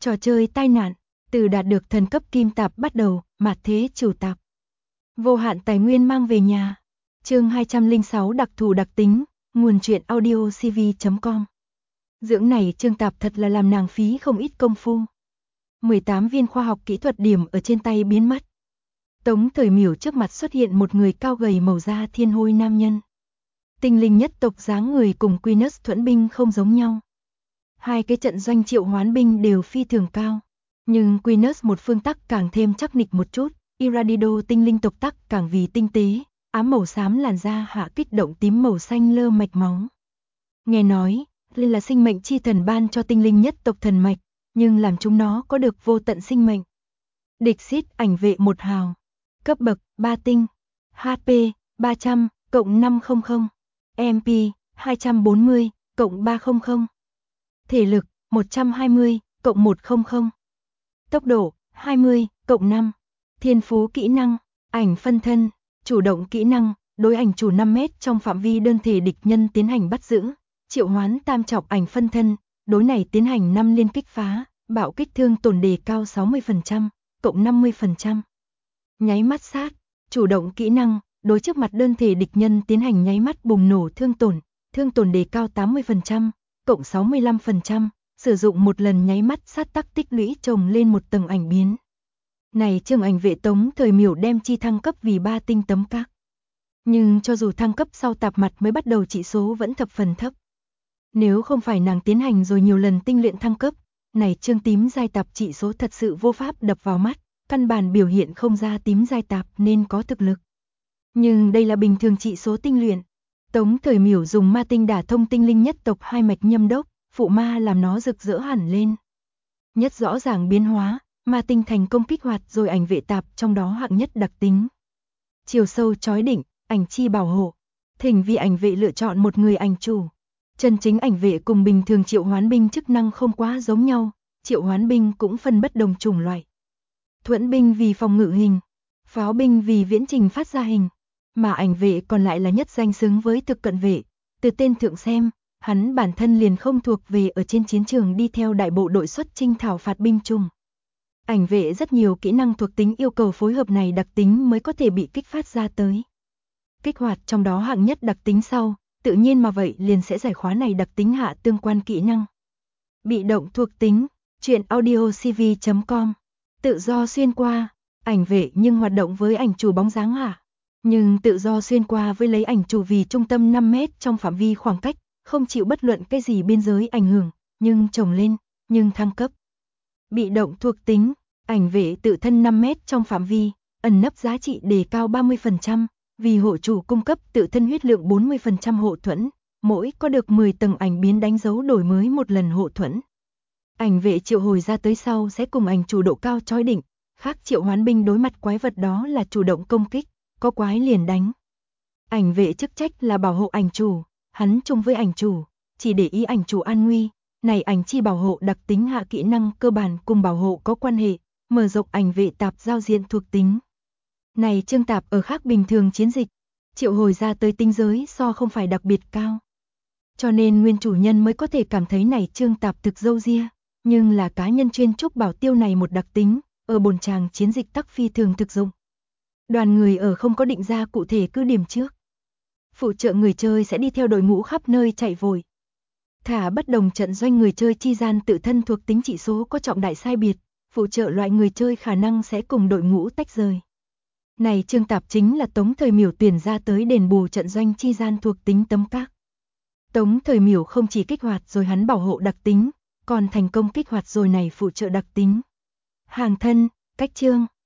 Trò chơi tai nạn, từ đạt được thần cấp kim tạp bắt đầu, mạt thế chủ tạp. Vô hạn tài nguyên mang về nhà. Chương 206 đặc thù đặc tính, nguồn truyện audio cv.com. Dưỡng này chương tạp thật là làm nàng phí không ít công phu. 18 viên khoa học kỹ thuật điểm ở trên tay biến mất. Tống Thời Miểu trước mặt xuất hiện một người cao gầy màu da thiên hôi nam nhân. Tinh linh nhất tộc dáng người cùng Quinus thuẫn binh không giống nhau. Hai cái trận doanh triệu hoán binh đều phi thường cao. Nhưng Quinus một phương tắc càng thêm chắc nịch một chút, Iradido tinh linh tộc tắc càng vì tinh tế, ám màu xám làn da hạ kích động tím màu xanh lơ mạch máu. Nghe nói, đây là sinh mệnh chi thần ban cho tinh linh nhất tộc thần mạch, nhưng làm chúng nó có được vô tận sinh mệnh. Địch xít ảnh vệ 1 hào, cấp bậc 3 tinh, HP 300, cộng 500, MP 240, cộng 300. Thể lực 120, cộng 100. Tốc độ 20, cộng 5. Thiên phú kỹ năng, ảnh phân thân, chủ động kỹ năng, đối ảnh chủ 5 mét trong phạm vi đơn thể địch nhân tiến hành bắt giữ, triệu hoán tam trọng ảnh phân thân, đối này tiến hành 5 liên kích phá, bạo kích thương tổn đề cao 60%, cộng 50%. Nháy mắt sát, chủ động kỹ năng, đối trước mặt đơn thể địch nhân tiến hành nháy mắt bùng nổ thương tổn đề cao 80%, cộng 65%, sử dụng một lần nháy mắt sát tắc tích lũy chồng lên một tầng ảnh biến. Này chương ảnh vệ Tống Thời Miểu đem chi thăng cấp vì 3 tinh tấm các. Nhưng cho dù thăng cấp sau tạp mặt mới bắt đầu trị số vẫn thập phần thấp. Nếu không phải nàng tiến hành rồi nhiều lần tinh luyện thăng cấp, này chương tím giai tạp trị số thật sự vô pháp đập vào mắt, căn bản biểu hiện không ra tím giai tạp nên có thực lực. Nhưng đây là bình thường trị số tinh luyện. Tống Thời Miểu dùng ma tinh đả thông tinh linh nhất tộc 2 mạch nhâm đốc, phụ ma làm nó rực rỡ hẳn lên. Nhất rõ ràng biến hóa, ma tinh thành công kích hoạt rồi ảnh vệ tạp trong đó hạng nhất đặc tính. Chiều sâu chói đỉnh, ảnh chi bảo hộ. Thỉnh vì ảnh vệ lựa chọn một người ảnh chủ. Chân chính ảnh vệ cùng bình thường triệu hoán binh chức năng không quá giống nhau, triệu hoán binh cũng phân bất đồng chủng loại. Thuẫn binh vì phòng ngự hình, pháo binh vì viễn trình phát ra hình, mà ảnh vệ còn lại là nhất danh xứng với thực cận vệ. Từ tên thượng xem, hắn bản thân liền không thuộc về ở trên chiến trường đi theo đại bộ đội xuất chinh thảo phạt binh chủng. Ảnh vệ rất nhiều kỹ năng thuộc tính yêu cầu phối hợp này đặc tính mới có thể bị kích phát ra tới. Kích hoạt trong đó hạng nhất đặc tính sau, tự nhiên mà vậy liền sẽ giải khóa này đặc tính hạ tương quan kỹ năng. Bị động thuộc tính, truyện audio cv.com. Tự do xuyên qua, ảnh vệ nhưng hoạt động với ảnh chủ bóng dáng hạ. Nhưng tự do xuyên qua với lấy ảnh chủ vì trung tâm 5 mét trong phạm vi khoảng cách, không chịu bất luận cái gì biên giới ảnh hưởng, nhưng trồng lên, nhưng thăng cấp. Bị động thuộc tính, ảnh vệ tự thân 5 mét trong phạm vi, ẩn nấp giá trị đề cao 30%, vì hộ chủ cung cấp tự thân huyết lượng 40% hộ thuẫn, mỗi có được 10 tầng ảnh biến đánh dấu đổi mới một lần hộ thuẫn. Ảnh vệ triệu hồi ra tới sau sẽ cùng ảnh chủ độ cao chói đỉnh, khác triệu hoán binh đối mặt quái vật đó là chủ động công kích, có quái liền đánh. Ảnh vệ chức trách là bảo hộ ảnh chủ, hắn chung với ảnh chủ, chỉ để ý ảnh chủ an nguy. Này ảnh chi bảo hộ đặc tính hạ kỹ năng cơ bản cùng bảo hộ có quan hệ, mở rộng ảnh vệ tạp giao diện thuộc tính. Này chương tạp ở khác bình thường chiến dịch, triệu hồi ra tới tinh giới so không phải đặc biệt cao. Cho nên nguyên chủ nhân mới có thể cảm thấy này chương tạp thực dâu ria, nhưng là cá nhân chuyên trúc bảo tiêu này một đặc tính, ở bồn tràng chiến dịch tắc phi thường thực dụng. Đoàn người ở không có định ra cụ thể cứ điểm trước. Phụ trợ người chơi sẽ đi theo đội ngũ khắp nơi chạy vội. Thả bất đồng trận doanh người chơi chi gian tự thân thuộc tính trị số có trọng đại sai biệt, phụ trợ loại người chơi khả năng sẽ cùng đội ngũ tách rời. Này chương tạp chính là Tống Thời Miểu tuyển ra tới đền bù trận doanh chi gian thuộc tính tấm các. Tống Thời Miểu không chỉ kích hoạt rồi hắn bảo hộ đặc tính, còn thành công kích hoạt rồi này phụ trợ đặc tính. Hàng thân, cách chương.